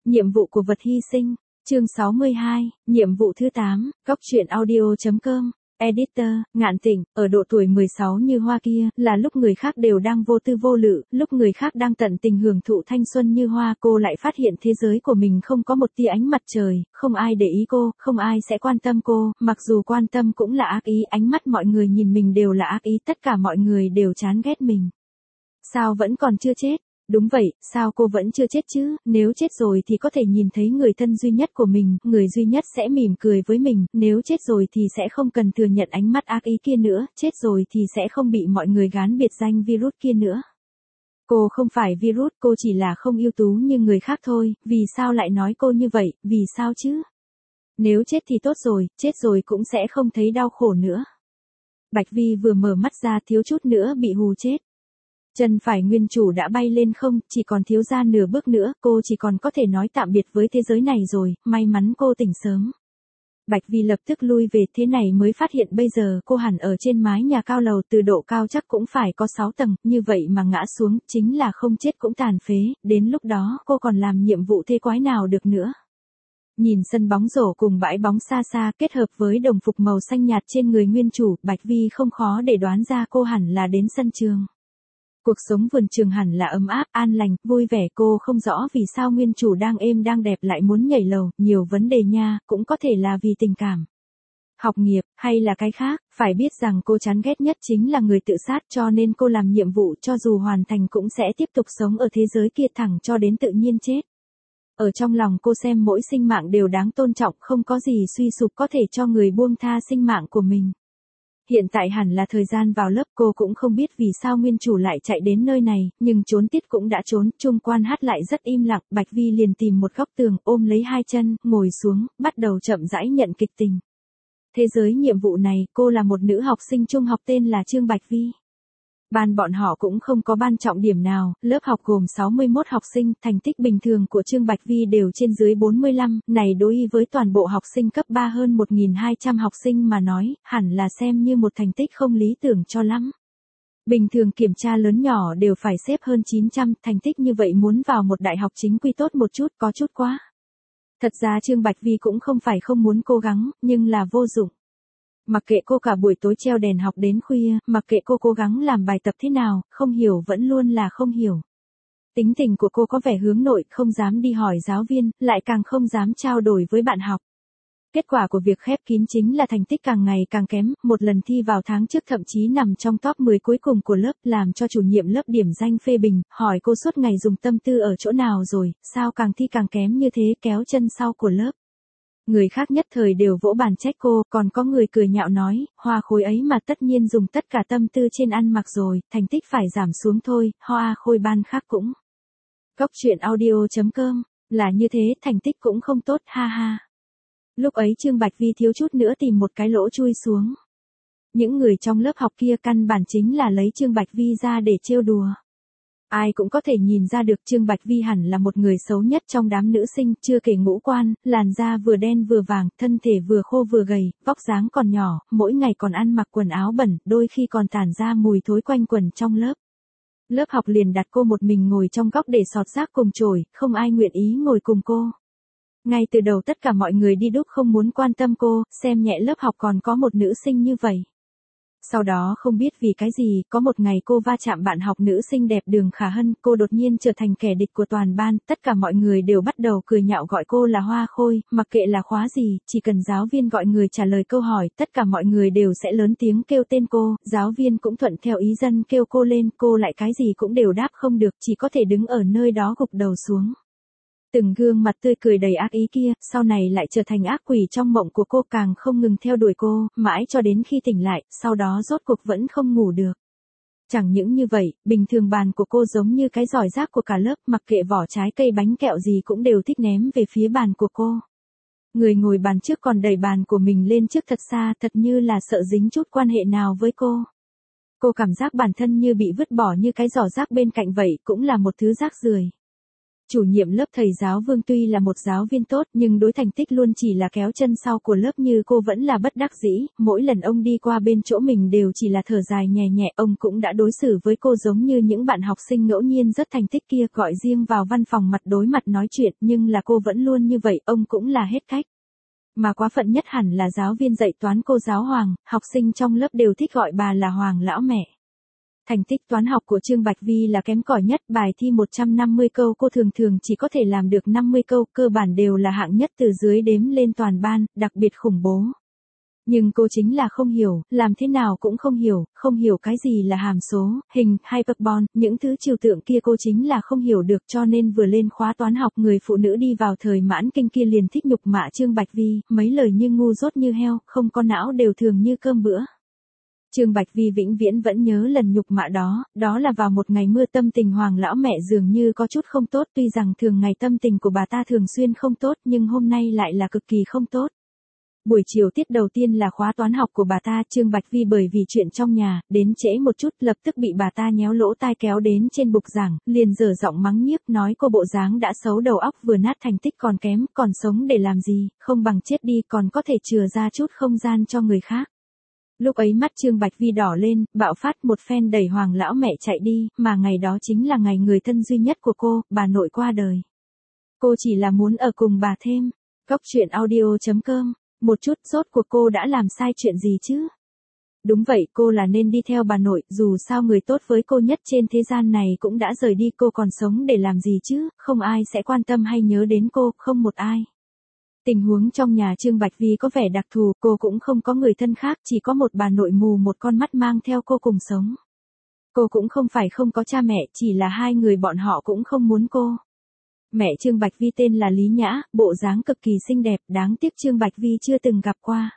Nhiệm vụ của vật hy sinh. Chương 62, nhiệm vụ thứ 8, Góc truyện audio.com. Editor, Ngạn Tịnh, ở độ tuổi 16 như Hoa kia, là lúc người khác đều đang vô tư vô lự, lúc người khác đang tận tình hưởng thụ thanh xuân như Hoa, cô lại phát hiện thế giới của mình không có một tia ánh mặt trời, không ai để ý cô, không ai sẽ quan tâm cô, mặc dù quan tâm cũng là ác ý, ánh mắt mọi người nhìn mình đều là ác ý, tất cả mọi người đều chán ghét mình. Sao vẫn còn chưa chết? Đúng vậy, sao cô vẫn chưa chết chứ, nếu chết rồi thì có thể nhìn thấy người thân duy nhất của mình, người duy nhất sẽ mỉm cười với mình, nếu chết rồi thì sẽ không cần thừa nhận ánh mắt ác ý kia nữa, chết rồi thì sẽ không bị mọi người gán biệt danh virus kia nữa. Cô không phải virus, cô chỉ là không ưu tú như người khác thôi, vì sao lại nói cô như vậy, vì sao chứ? Nếu chết thì tốt rồi, chết rồi cũng sẽ không thấy đau khổ nữa. Bạch Vi vừa mở mắt ra thiếu chút nữa bị hù chết. Chân phải nguyên chủ đã bay lên không, chỉ còn thiếu ra nửa bước nữa, cô chỉ còn có thể nói tạm biệt với thế giới này rồi, may mắn cô tỉnh sớm. Bạch Vi lập tức lui về, thế này mới phát hiện bây giờ cô hẳn ở trên mái nhà cao lầu, từ độ cao chắc cũng phải có 6 tầng, như vậy mà ngã xuống, chính là không chết cũng tàn phế, đến lúc đó cô còn làm nhiệm vụ thế quái nào được nữa. Nhìn sân bóng rổ cùng bãi bóng xa xa kết hợp với đồng phục màu xanh nhạt trên người nguyên chủ, Bạch Vi không khó để đoán ra cô hẳn là đến sân trường. Cuộc sống vườn trường hẳn là ấm áp, an lành, vui vẻ, cô không rõ vì sao nguyên chủ đang êm đang đẹp lại muốn nhảy lầu, nhiều vấn đề nha, cũng có thể là vì tình cảm, học nghiệp, hay là cái khác, phải biết rằng cô chán ghét nhất chính là người tự sát, cho nên cô làm nhiệm vụ cho dù hoàn thành cũng sẽ tiếp tục sống ở thế giới kia thẳng cho đến tự nhiên chết. Ở trong lòng cô xem mỗi sinh mạng đều đáng tôn trọng, không có gì suy sụp có thể cho người buông tha sinh mạng của mình. Hiện tại hẳn là thời gian vào lớp, cô cũng không biết vì sao nguyên chủ lại chạy đến nơi này, nhưng trốn tiết cũng đã trốn, Trung Quan Hát lại rất im lặng, Bạch Vi liền tìm một góc tường, ôm lấy hai chân, ngồi xuống, bắt đầu chậm rãi nhận kịch tình. Thế giới nhiệm vụ này, cô là một nữ học sinh trung học tên là Trương Bạch Vi. Ban bọn họ cũng không có ban trọng điểm nào, lớp học gồm 61 học sinh, thành tích bình thường của Trương Bạch Vi đều trên dưới 45, này đối với toàn bộ học sinh cấp 3 hơn 1.200 học sinh mà nói, hẳn là xem như một thành tích không lý tưởng cho lắm. Bình thường kiểm tra lớn nhỏ đều phải xếp hơn 900, thành tích như vậy muốn vào một đại học chính quy tốt một chút, có chút quá. Thật ra Trương Bạch Vi cũng không phải không muốn cố gắng, nhưng là vô dụng. Mặc kệ cô cả buổi tối treo đèn học đến khuya, mặc kệ cô cố gắng làm bài tập thế nào, không hiểu vẫn luôn là không hiểu. Tính tình của cô có vẻ hướng nội, không dám đi hỏi giáo viên, lại càng không dám trao đổi với bạn học. Kết quả của việc khép kín chính là thành tích càng ngày càng kém, một lần thi vào tháng trước thậm chí nằm trong top 10 cuối cùng của lớp, làm cho chủ nhiệm lớp điểm danh phê bình, hỏi cô suốt ngày dùng tâm tư ở chỗ nào rồi, sao càng thi càng kém như thế, kéo chân sau của lớp. Người khác nhất thời đều vỗ bàn trách cô, còn có người cười nhạo nói, Hoa Khôi ấy mà tất nhiên dùng tất cả tâm tư trên ăn mặc rồi, thành tích phải giảm xuống thôi, Hoa Khôi ban khác cũng. Góc truyện audio.com, là như thế, thành tích cũng không tốt, ha ha. Lúc ấy Trương Bạch Vi thiếu chút nữa tìm một cái lỗ chui xuống. Những người trong lớp học kia căn bản chính là lấy Trương Bạch Vi ra để trêu đùa. Ai cũng có thể nhìn ra được Trương Bạch Vi hẳn là một người xấu nhất trong đám nữ sinh, chưa kể ngũ quan, làn da vừa đen vừa vàng, thân thể vừa khô vừa gầy, vóc dáng còn nhỏ, mỗi ngày còn ăn mặc quần áo bẩn, đôi khi còn tản ra mùi thối quanh quẩn trong lớp. Lớp học liền đặt cô một mình ngồi trong góc để sọt rác cùng chổi, không ai nguyện ý ngồi cùng cô. Ngay từ đầu tất cả mọi người đi đúc không muốn quan tâm cô, xem nhẹ lớp học còn có một nữ sinh như vậy. Sau đó không biết vì cái gì, có một ngày cô va chạm bạn học nữ xinh đẹp Đường Khả Hân, cô đột nhiên trở thành kẻ địch của toàn ban, tất cả mọi người đều bắt đầu cười nhạo gọi cô là Hoa Khôi, mặc kệ là khóa gì, chỉ cần giáo viên gọi người trả lời câu hỏi, tất cả mọi người đều sẽ lớn tiếng kêu tên cô, giáo viên cũng thuận theo ý dân kêu cô lên, cô lại cái gì cũng đều đáp không được, chỉ có thể đứng ở nơi đó gục đầu xuống. Từng gương mặt tươi cười đầy ác ý kia, sau này lại trở thành ác quỷ trong mộng của cô, càng không ngừng theo đuổi cô, mãi cho đến khi tỉnh lại, sau đó rốt cuộc vẫn không ngủ được. Chẳng những như vậy, bình thường bàn của cô giống như cái giỏ rác của cả lớp, mặc kệ vỏ trái cây bánh kẹo gì cũng đều thích ném về phía bàn của cô. Người ngồi bàn trước còn đẩy bàn của mình lên trước thật xa, thật như là sợ dính chút quan hệ nào với cô. Cô cảm giác bản thân như bị vứt bỏ như cái giỏ rác bên cạnh vậy, cũng là một thứ rác rưởi. Chủ nhiệm lớp thầy giáo Vương tuy là một giáo viên tốt nhưng đối thành tích luôn chỉ là kéo chân sau của lớp như cô vẫn là bất đắc dĩ, mỗi lần ông đi qua bên chỗ mình đều chỉ là thở dài nhẹ nhẹ, ông cũng đã đối xử với cô giống như những bạn học sinh ngẫu nhiên rất thành tích kia gọi riêng vào văn phòng mặt đối mặt nói chuyện nhưng là cô vẫn luôn như vậy, ông cũng là hết cách. Mà quá phận nhất hẳn là giáo viên dạy toán cô giáo Hoàng, học sinh trong lớp đều thích gọi bà là Hoàng lão mẹ. Thành tích toán học của Trương Bạch Vi là kém cỏi nhất, bài thi 150 câu cô thường thường chỉ có thể làm được 50 câu, cơ bản đều là hạng nhất từ dưới đếm lên toàn ban, đặc biệt khủng bố. Nhưng cô chính là không hiểu, làm thế nào cũng không hiểu cái gì là hàm số, hình, hyperbol, những thứ trừu tượng kia cô chính là không hiểu được cho nên vừa lên khóa toán học người phụ nữ đi vào thời mãn kinh kia liền thích nhục mạ Trương Bạch Vi, mấy lời như ngu dốt như heo, không có não đều thường như cơm bữa. Trương Bạch Vi vĩnh viễn vẫn nhớ lần nhục mạ đó là vào một ngày mưa tâm tình Hoàng lão mẹ dường như có chút không tốt tuy rằng thường ngày tâm tình của bà ta thường xuyên không tốt nhưng hôm nay lại là cực kỳ không tốt. Buổi chiều tiết đầu tiên là khóa toán học của bà ta, Trương Bạch Vi bởi vì chuyện trong nhà, đến trễ một chút lập tức bị bà ta nhéo lỗ tai kéo đến trên bục giảng, liền dở giọng mắng nhiếc nói cô bộ dáng đã xấu đầu óc vừa nát thành tích còn kém, còn sống để làm gì, không bằng chết đi còn có thể chừa ra chút không gian cho người khác. Lúc ấy mắt Trương Bạch Vi đỏ lên, bạo phát một phen đẩy Hoàng lão mẹ chạy đi, mà ngày đó chính là ngày người thân duy nhất của cô, bà nội qua đời. Cô chỉ là muốn ở cùng bà thêm. Góc truyện audio.com. Một chút rốt cuộc cô đã làm sai chuyện gì chứ? Đúng vậy, cô là nên đi theo bà nội, dù sao người tốt với cô nhất trên thế gian này cũng đã rời đi, cô còn sống để làm gì chứ, không ai sẽ quan tâm hay nhớ đến cô, không một ai. Tình huống trong nhà Trương Bạch Vi có vẻ đặc thù, cô cũng không có người thân khác, chỉ có một bà nội mù một con mắt mang theo cô cùng sống. Cô cũng không phải không có cha mẹ, chỉ là hai người bọn họ cũng không muốn cô. Mẹ Trương Bạch Vi tên là Lý Nhã, bộ dáng cực kỳ xinh đẹp, đáng tiếc Trương Bạch Vi chưa từng gặp qua.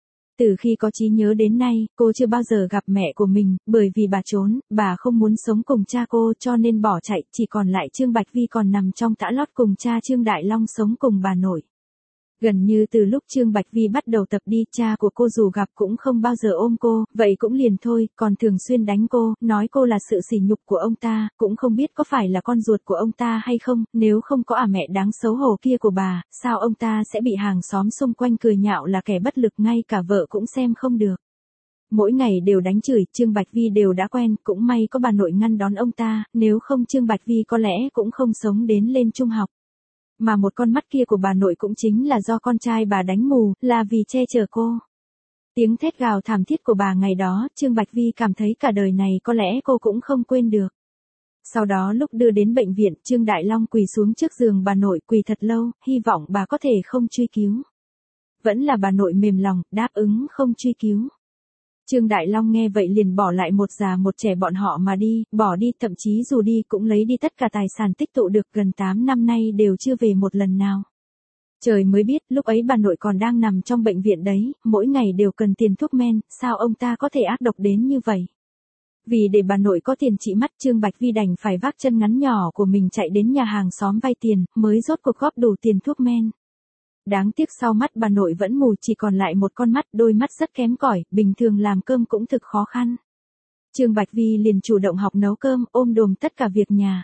Từ khi có trí nhớ đến nay, cô chưa bao giờ gặp mẹ của mình, bởi vì bà trốn, bà không muốn sống cùng cha cô cho nên bỏ chạy, chỉ còn lại Trương Bạch Vi còn nằm trong tã lót cùng cha Trương Đại Long sống cùng bà nội. Gần như từ lúc Trương Bạch Vi bắt đầu tập đi, cha của cô dù gặp cũng không bao giờ ôm cô, vậy cũng liền thôi, còn thường xuyên đánh cô, nói cô là sự sỉ nhục của ông ta, cũng không biết có phải là con ruột của ông ta hay không, nếu không có mẹ đáng xấu hổ kia của bà, sao ông ta sẽ bị hàng xóm xung quanh cười nhạo là kẻ bất lực, ngay cả vợ cũng xem không được. Mỗi ngày đều đánh chửi, Trương Bạch Vi đều đã quen, cũng may có bà nội ngăn đón ông ta, nếu không Trương Bạch Vi có lẽ cũng không sống đến lên trung học. Mà một con mắt kia của bà nội cũng chính là do con trai bà đánh mù, là vì che chở cô. Tiếng thét gào thảm thiết của bà ngày đó, Trương Bạch Vi cảm thấy cả đời này có lẽ cô cũng không quên được. Sau đó lúc đưa đến bệnh viện, Trương Đại Long quỳ xuống trước giường bà nội, quỳ thật lâu, hy vọng bà có thể không truy cứu. Vẫn là bà nội mềm lòng, đáp ứng không truy cứu. Trương Đại Long nghe vậy liền bỏ lại một già một trẻ bọn họ mà đi, bỏ đi, thậm chí dù đi cũng lấy đi tất cả tài sản tích tụ được gần 8 năm nay đều chưa về một lần nào. Trời mới biết, lúc ấy bà nội còn đang nằm trong bệnh viện đấy, mỗi ngày đều cần tiền thuốc men, sao ông ta có thể ác độc đến như vậy? Vì để bà nội có tiền trị mắt, Trương Bạch Vi đành phải vác chân ngắn nhỏ của mình chạy đến nhà hàng xóm vay tiền, mới rốt cuộc góp đủ tiền thuốc men. Đáng tiếc sau mắt bà nội vẫn mù, chỉ còn lại một con mắt, đôi mắt rất kém cỏi, bình thường làm cơm cũng thực khó khăn. Trương Bạch Vi liền chủ động học nấu cơm, ôm đồm tất cả việc nhà.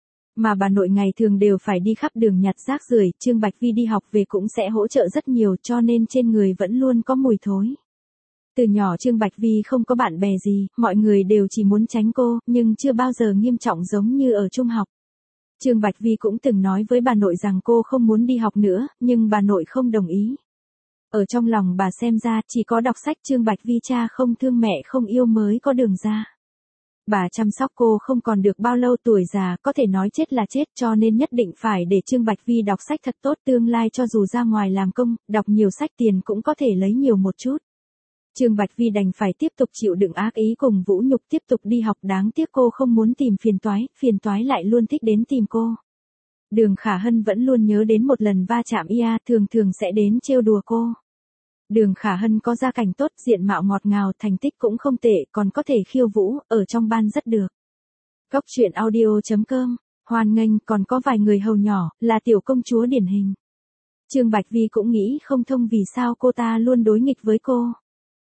Mà bà nội ngày thường đều phải đi khắp đường nhặt rác rưởi, Trương Bạch Vi đi học về cũng sẽ hỗ trợ rất nhiều cho nên trên người vẫn luôn có mùi thối. Từ nhỏ Trương Bạch Vi không có bạn bè gì, mọi người đều chỉ muốn tránh cô, nhưng chưa bao giờ nghiêm trọng giống như ở trung học. Trương Bạch Vi cũng từng nói với bà nội rằng cô không muốn đi học nữa, nhưng bà nội không đồng ý. Ở trong lòng bà xem ra, chỉ có đọc sách Trương Bạch Vi cha không thương mẹ không yêu mới có đường ra. Bà chăm sóc cô không còn được bao lâu, tuổi già có thể nói chết là chết, cho nên nhất định phải để Trương Bạch Vi đọc sách thật tốt, tương lai cho dù ra ngoài làm công, đọc nhiều sách tiền cũng có thể lấy nhiều một chút. Trương Bạch Vi đành phải tiếp tục chịu đựng ác ý cùng vũ nhục, tiếp tục đi học, đáng tiếc cô không muốn tìm phiền toái lại luôn thích đến tìm cô. Đường Khả Hân vẫn luôn nhớ đến một lần va chạm thường thường sẽ đến trêu đùa cô. Đường Khả Hân có gia cảnh tốt, diện mạo ngọt ngào, thành tích cũng không tệ, còn có thể khiêu vũ, ở trong ban rất được. Góc truyện audio.com, hoan nghênh, còn có vài người hầu nhỏ, là tiểu công chúa điển hình. Trương Bạch Vi cũng nghĩ không thông vì sao cô ta luôn đối nghịch với cô.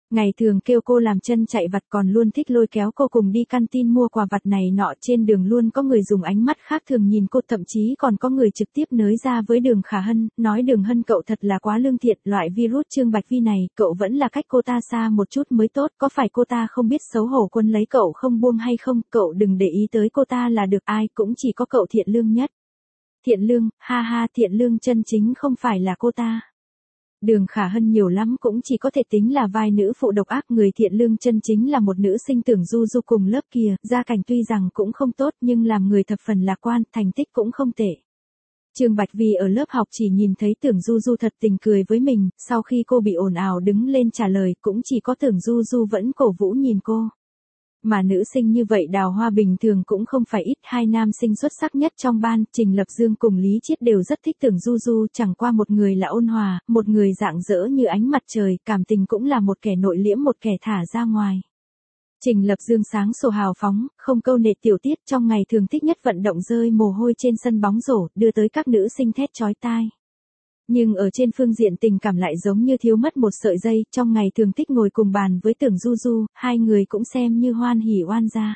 Ngày thường kêu cô làm chân chạy vặt còn luôn thích lôi kéo cô cùng đi canteen mua quà vặt này nọ, trên đường luôn có người dùng ánh mắt khác thường nhìn cô, thậm chí còn có người trực tiếp nới ra với Đường Khả Hân, nói Đường Hân cậu thật là quá lương thiện, loại virus Trương Bạch Vi này, cậu vẫn là cách cô ta xa một chút mới tốt, có phải cô ta không biết xấu hổ quân lấy cậu không buông hay không, cậu đừng để ý tới cô ta là được, ai cũng chỉ có cậu thiện lương nhất. Thiện lương, ha ha, thiện lương chân chính không phải là cô ta. Đường Khả Hân nhiều lắm cũng chỉ có thể tính là vai nữ phụ độc ác, người thiện lương chân chính là một nữ sinh Tưởng Du Du cùng lớp kia, gia cảnh tuy rằng cũng không tốt nhưng làm người thập phần lạc quan, thành tích cũng không tệ. Trương Bạch Vi ở lớp học chỉ nhìn thấy Tưởng Du Du thật tình cười với mình, sau khi cô bị ồn ào đứng lên trả lời cũng chỉ có Tưởng Du Du vẫn cổ vũ nhìn cô. Mà nữ sinh như vậy đào hoa bình thường cũng không phải ít, hai nam sinh xuất sắc nhất trong ban, Trình Lập Dương cùng Lý Chiết đều rất thích Tưởng Du Du, chẳng qua một người là ôn hòa, một người rạng rỡ như ánh mặt trời, cảm tình cũng là một kẻ nội liễm một kẻ thả ra ngoài. Trình Lập Dương sáng sủa hào phóng, không câu nệ tiểu tiết, trong ngày thường thích nhất vận động rơi mồ hôi trên sân bóng rổ, đưa tới các nữ sinh thét chói tai. Nhưng ở trên phương diện tình cảm lại giống như thiếu mất một sợi dây, trong ngày thường thích ngồi cùng bàn với Tưởng Du Du, hai người cũng xem như hoan hỉ oan gia.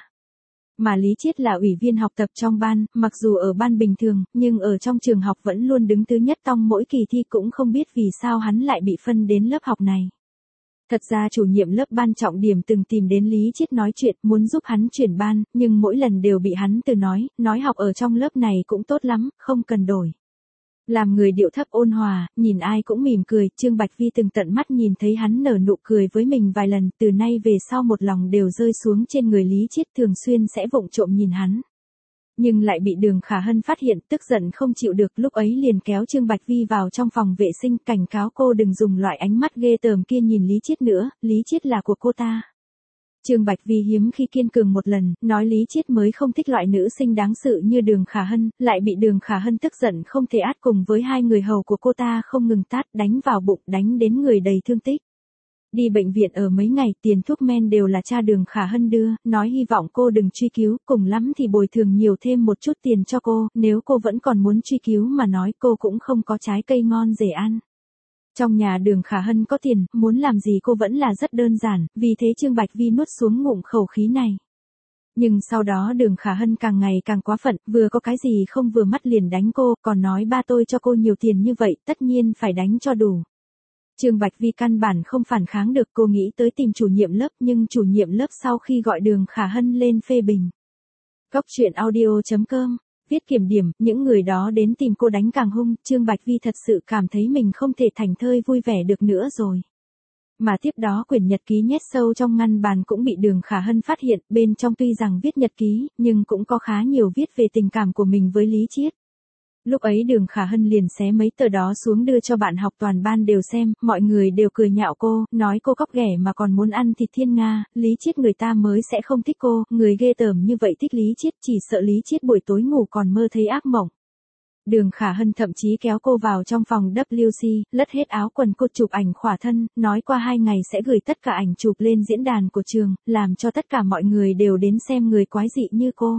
Mà Lý Chiết là ủy viên học tập trong ban, mặc dù ở ban bình thường, nhưng ở trong trường học vẫn luôn đứng thứ nhất trong mỗi kỳ thi, cũng không biết vì sao hắn lại bị phân đến lớp học này. Thật ra chủ nhiệm lớp ban Trọng Điểm từng tìm đến Lý Chiết nói chuyện, muốn giúp hắn chuyển ban, nhưng mỗi lần đều bị hắn từ nói học ở trong lớp này cũng tốt lắm, không cần đổi. Làm người điệu thấp ôn hòa, nhìn ai cũng mỉm cười, Trương Bạch Vi từng tận mắt nhìn thấy hắn nở nụ cười với mình vài lần, từ nay về sau một lòng đều rơi xuống trên người Lý Chiết, thường xuyên sẽ vụng trộm nhìn hắn. Nhưng lại bị Đường Khả Hân phát hiện, tức giận không chịu được, lúc ấy liền kéo Trương Bạch Vi vào trong phòng vệ sinh, cảnh cáo cô đừng dùng loại ánh mắt ghê tởm kia nhìn Lý Chiết nữa, Lý Chiết là của cô ta. Trương Bạch Vi hiếm khi kiên cường một lần, nói Lý Chiết mới không thích loại nữ sinh đáng sự như Đường Khả Hân, lại bị Đường Khả Hân tức giận không thể át, cùng với hai người hầu của cô ta không ngừng tát, đánh vào bụng, đánh đến người đầy thương tích. Đi bệnh viện ở mấy ngày, tiền thuốc men đều là cha Đường Khả Hân đưa, nói hy vọng cô đừng truy cứu, cùng lắm thì bồi thường nhiều thêm một chút tiền cho cô, nếu cô vẫn còn muốn truy cứu mà nói cô cũng không có trái cây ngon rể ăn. Trong nhà Đường Khả Hân có tiền, muốn làm gì cô vẫn là rất đơn giản, vì thế Trương Bạch Vi nuốt xuống ngụm khẩu khí này. Nhưng sau đó Đường Khả Hân càng ngày càng quá phận, vừa có cái gì không vừa mắt liền đánh cô, còn nói ba tôi cho cô nhiều tiền như vậy, tất nhiên phải đánh cho đủ. Trương Bạch Vi căn bản không phản kháng được, cô nghĩ tới tìm chủ nhiệm lớp, nhưng chủ nhiệm lớp sau khi gọi Đường Khả Hân lên phê bình. Góc truyện audio.com, viết kiểm điểm, những người đó đến tìm cô đánh càng hung, Trương Bạch Vi thật sự cảm thấy mình không thể thành thơi vui vẻ được nữa rồi. Mà tiếp đó quyển nhật ký nhét sâu trong ngăn bàn cũng bị Đường Khả Hân phát hiện, bên trong tuy rằng viết nhật ký, nhưng cũng có khá nhiều viết về tình cảm của mình với Lý Chiết. Lúc ấy Đường Khả Hân liền xé mấy tờ đó xuống đưa cho bạn học toàn ban đều xem, mọi người đều cười nhạo cô, nói cô cóc ghẻ mà còn muốn ăn thịt thiên nga, Lý Chiết người ta mới sẽ không thích cô, người ghê tởm như vậy thích Lý Chiết, chỉ sợ Lý Chiết buổi tối ngủ còn mơ thấy ác mộng. Đường Khả Hân thậm chí kéo cô vào trong phòng WC, lất hết áo quần cô chụp ảnh khỏa thân, nói qua 2 ngày sẽ gửi tất cả ảnh chụp lên diễn đàn của trường, làm cho tất cả mọi người đều đến xem người quái dị như cô.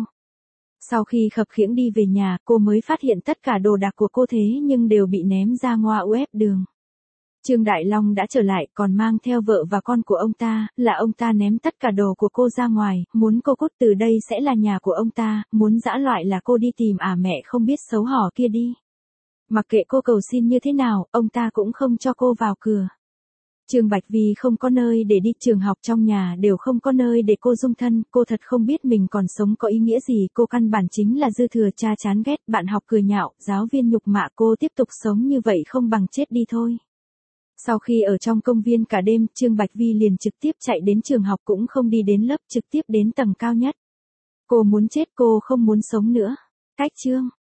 Sau khi khập khiễng đi về nhà, cô mới phát hiện tất cả đồ đạc của cô thế nhưng đều bị ném ra ngoa web đường. Trương Đại Long đã trở lại, còn mang theo vợ và con của ông ta, là ông ta ném tất cả đồ của cô ra ngoài, muốn cô cút từ đây sẽ là nhà của ông ta, muốn dã loại là cô đi tìm mẹ không biết xấu hổ kia đi. Mặc kệ cô cầu xin như thế nào, ông ta cũng không cho cô vào cửa. Trương Bạch Vi không có nơi để đi, trường học trong nhà đều không có nơi để cô dung thân, cô thật không biết mình còn sống có ý nghĩa gì, cô căn bản chính là dư thừa, cha chán ghét, bạn học cười nhạo, giáo viên nhục mạ cô, tiếp tục sống như vậy không bằng chết đi thôi. Sau khi ở trong công viên cả đêm, Trương Bạch Vi liền trực tiếp chạy đến trường học, cũng không đi đến lớp, trực tiếp đến tầng cao nhất. Cô muốn chết, cô không muốn sống nữa. Cách chương